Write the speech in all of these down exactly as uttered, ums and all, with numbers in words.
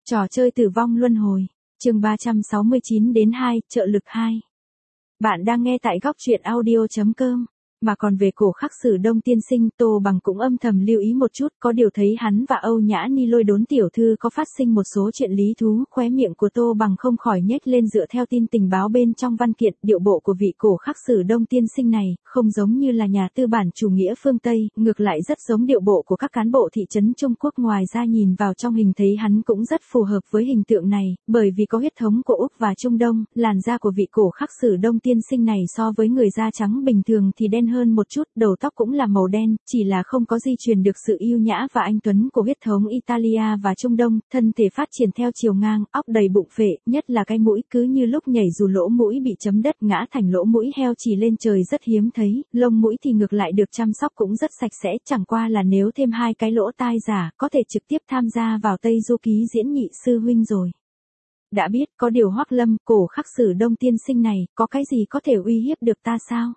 Trò chơi tử vong luân hồi, chương ba trăm sáu mươi chín đến hai, trợ lực hai. Bạn đang nghe tại góc truyện audio chấm com. Mà còn về Cổ Khắc Sử Đông tiên sinh, Tô Bằng cũng âm thầm lưu ý một chút, có điều thấy hắn và Âu Nhã Ni lôi đốn tiểu thư có phát sinh một số chuyện lý thú, khóe miệng của Tô Bằng không khỏi nhếch lên. Dựa theo tin tình báo bên trong văn kiện, điệu bộ của vị Cổ Khắc Sử Đông tiên sinh này, không giống như là nhà tư bản chủ nghĩa phương Tây, ngược lại rất giống điệu bộ của các cán bộ thị trấn Trung Quốc. Ngoài ra nhìn vào trong hình thấy hắn cũng rất phù hợp với hình tượng này, bởi vì có huyết thống của Úc và Trung Đông, làn da của vị Cổ Khắc Sử Đông tiên sinh này so với người da trắng bình thường thì đen hơn một chút, đầu tóc cũng là màu đen, chỉ là không có di truyền được sự yêu nhã và anh tuấn của huyết thống Italia và Trung Đông, thân thể phát triển theo chiều ngang, óc đầy bụng phệ, nhất là cái mũi cứ như lúc nhảy dù lỗ mũi bị chấm đất ngã thành lỗ mũi heo chỉ lên trời rất hiếm thấy, lông mũi thì ngược lại được chăm sóc cũng rất sạch sẽ, chẳng qua là nếu thêm hai cái lỗ tai giả, có thể trực tiếp tham gia vào Tây Du Ký diễn nhị sư huynh rồi. Đã biết, có điều Hoắc Lâm, Cổ Khắc Sử Đông tiên sinh này, có cái gì có thể uy hiếp được ta sao?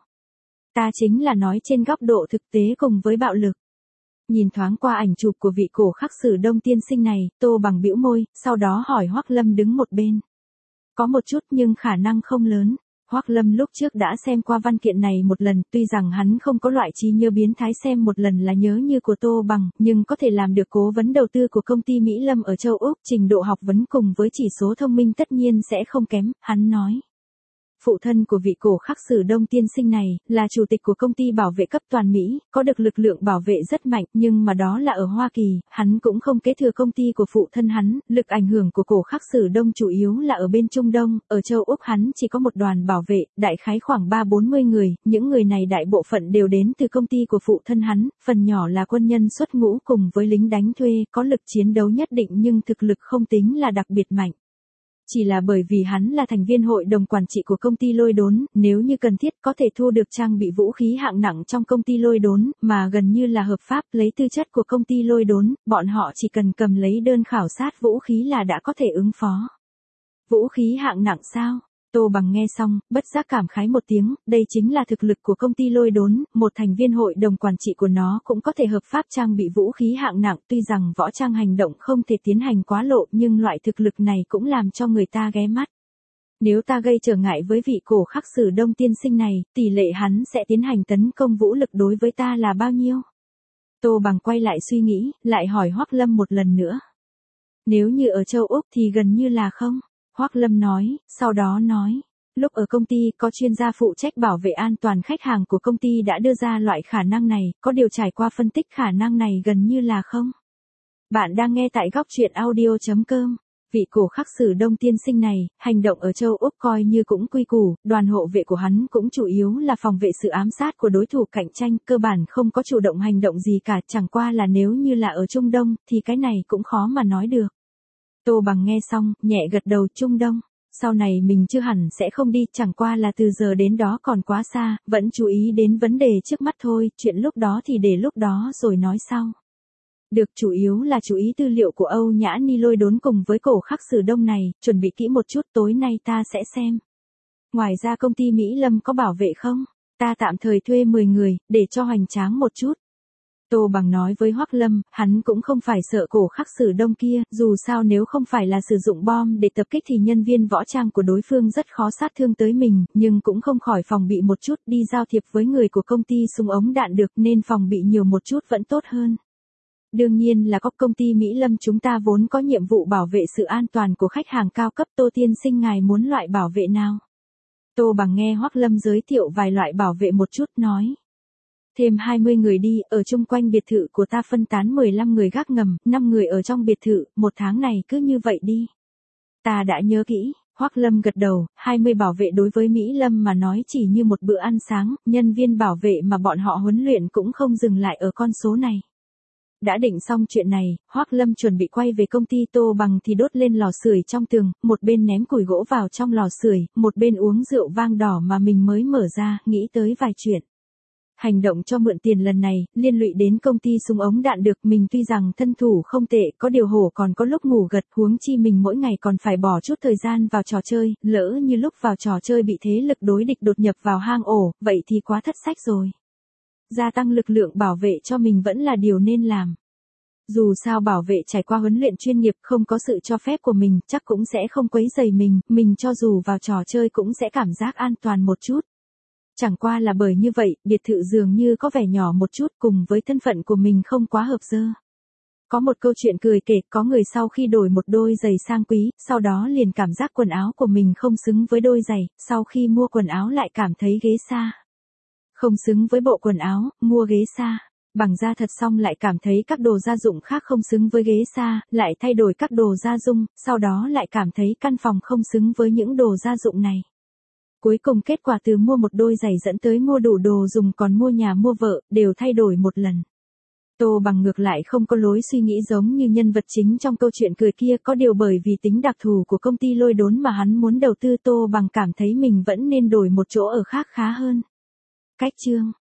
Ta chính là nói trên góc độ thực tế cùng với bạo lực. Nhìn thoáng qua ảnh chụp của vị Cổ Khắc Sử Đông tiên sinh này, Tô Bằng bĩu môi, sau đó hỏi Hoắc Lâm đứng một bên. Có một chút nhưng khả năng không lớn. Hoắc Lâm lúc trước đã xem qua văn kiện này một lần, tuy rằng hắn không có loại trí nhớ biến thái xem một lần là nhớ như của Tô Bằng, nhưng có thể làm được cố vấn đầu tư của công ty Mỹ Lâm ở châu Úc, trình độ học vấn cùng với chỉ số thông minh tất nhiên sẽ không kém, hắn nói. Phụ thân của vị Cổ Khắc Sử Đông tiên sinh này, là chủ tịch của công ty bảo vệ cấp toàn Mỹ, có được lực lượng bảo vệ rất mạnh, nhưng mà đó là ở Hoa Kỳ, hắn cũng không kế thừa công ty của phụ thân hắn, lực ảnh hưởng của Cổ Khắc Sử Đông chủ yếu là ở bên Trung Đông, ở châu Úc hắn chỉ có một đoàn bảo vệ, đại khái khoảng ba bốn mươi người, những người này đại bộ phận đều đến từ công ty của phụ thân hắn, phần nhỏ là quân nhân xuất ngũ cùng với lính đánh thuê, có lực chiến đấu nhất định nhưng thực lực không tính là đặc biệt mạnh. Chỉ là bởi vì hắn là thành viên hội đồng quản trị của công ty Lôi Đốn, nếu như cần thiết có thể thu được trang bị vũ khí hạng nặng trong công ty Lôi Đốn, mà gần như là hợp pháp, lấy tư chất của công ty Lôi Đốn, bọn họ chỉ cần cầm lấy đơn khảo sát vũ khí là đã có thể ứng phó. Vũ khí hạng nặng sao? Tô Bằng nghe xong, bất giác cảm khái một tiếng, đây chính là thực lực của công ty Lôi Đốn, một thành viên hội đồng quản trị của nó cũng có thể hợp pháp trang bị vũ khí hạng nặng, tuy rằng võ trang hành động không thể tiến hành quá lộ nhưng loại thực lực này cũng làm cho người ta ghé mắt. Nếu ta gây trở ngại với vị Cổ Khắc Sử Đông tiên sinh này, tỷ lệ hắn sẽ tiến hành tấn công vũ lực đối với ta là bao nhiêu? Tô Bằng quay lại suy nghĩ, lại hỏi Hoắc Lâm một lần nữa. Nếu như ở châu Úc thì gần như là không. Hoắc Lâm nói, sau đó nói, lúc ở công ty có chuyên gia phụ trách bảo vệ an toàn khách hàng của công ty đã đưa ra loại khả năng này, có điều trải qua phân tích khả năng này gần như là không. Bạn đang nghe tại góc truyện audio chấm com. Vị Cổ Khắc Sử Đông tiên sinh này, hành động ở châu Úc coi như cũng quy củ, đoàn hộ vệ của hắn cũng chủ yếu là phòng vệ sự ám sát của đối thủ cạnh tranh, cơ bản không có chủ động hành động gì cả, chẳng qua là nếu như là ở Trung Đông, thì cái này cũng khó mà nói được. Tô Bằng nghe xong, nhẹ gật đầu. Trung Đông, sau này mình chưa hẳn sẽ không đi, chẳng qua là từ giờ đến đó còn quá xa, vẫn chú ý đến vấn đề trước mắt thôi, chuyện lúc đó thì để lúc đó rồi nói sau. Được, chủ yếu là chú ý tư liệu của Âu Nhã Ni lôi đốn cùng với Cổ Khắc Sử Đông này, chuẩn bị kỹ một chút, tối nay ta sẽ xem. Ngoài ra công ty Mỹ Lâm có bảo vệ không? Ta tạm thời thuê mười người, để cho hoành tráng một chút. Tô Bằng nói với Hoắc Lâm, hắn cũng không phải sợ Cổ Khắc Sử Đông kia, dù sao nếu không phải là sử dụng bom để tập kích thì nhân viên võ trang của đối phương rất khó sát thương tới mình, nhưng cũng không khỏi phòng bị một chút, đi giao thiệp với người của công ty súng ống đạn được nên phòng bị nhiều một chút vẫn tốt hơn. Đương nhiên là có công ty Mỹ Lâm chúng ta vốn có nhiệm vụ bảo vệ sự an toàn của khách hàng cao cấp. Tô tiên sinh ngài muốn loại bảo vệ nào? Tô Bằng nghe Hoắc Lâm giới thiệu vài loại bảo vệ một chút nói. Thêm hai mươi người đi, ở chung quanh biệt thự của ta phân tán mười lăm người gác ngầm, năm người ở trong biệt thự, một tháng này cứ như vậy đi. Ta đã nhớ kỹ, Hoắc Lâm gật đầu, hai mươi bảo vệ đối với Mỹ Lâm mà nói chỉ như một bữa ăn sáng, nhân viên bảo vệ mà bọn họ huấn luyện cũng không dừng lại ở con số này. Đã định xong chuyện này, Hoắc Lâm chuẩn bị quay về công ty. Tô Bằng thì đốt lên lò sưởi trong tường, một bên ném củi gỗ vào trong lò sưởi, một bên uống rượu vang đỏ mà mình mới mở ra, nghĩ tới vài chuyện. Hành động cho mượn tiền lần này, liên lụy đến công ty súng ống đạn được, mình tuy rằng thân thủ không tệ, có điều hổ còn có lúc ngủ gật, huống chi mình mỗi ngày còn phải bỏ chút thời gian vào trò chơi, lỡ như lúc vào trò chơi bị thế lực đối địch đột nhập vào hang ổ, vậy thì quá thất sách rồi. Gia tăng lực lượng bảo vệ cho mình vẫn là điều nên làm. Dù sao bảo vệ trải qua huấn luyện chuyên nghiệp không có sự cho phép của mình, chắc cũng sẽ không quấy rầy mình, mình cho dù vào trò chơi cũng sẽ cảm giác an toàn một chút. Chẳng qua là bởi như vậy, biệt thự dường như có vẻ nhỏ một chút cùng với thân phận của mình không quá hợp dơ. Có một câu chuyện cười kể, có người sau khi đổi một đôi giày sang quý, sau đó liền cảm giác quần áo của mình không xứng với đôi giày, sau khi mua quần áo lại cảm thấy ghế xa. Không xứng với bộ quần áo, mua ghế xa. Bằng da thật xong lại cảm thấy các đồ gia dụng khác không xứng với ghế xa, lại thay đổi các đồ gia dụng, sau đó lại cảm thấy căn phòng không xứng với những đồ gia dụng này. Cuối cùng kết quả từ mua một đôi giày dẫn tới mua đủ đồ dùng còn mua nhà mua vợ, đều thay đổi một lần. Tô Bằng ngược lại không có lối suy nghĩ giống như nhân vật chính trong câu chuyện cười kia, có điều bởi vì tính đặc thù của công ty lôi đốn mà hắn muốn đầu tư, Tô Bằng cảm thấy mình vẫn nên đổi một chỗ ở khác khá hơn. Cách chương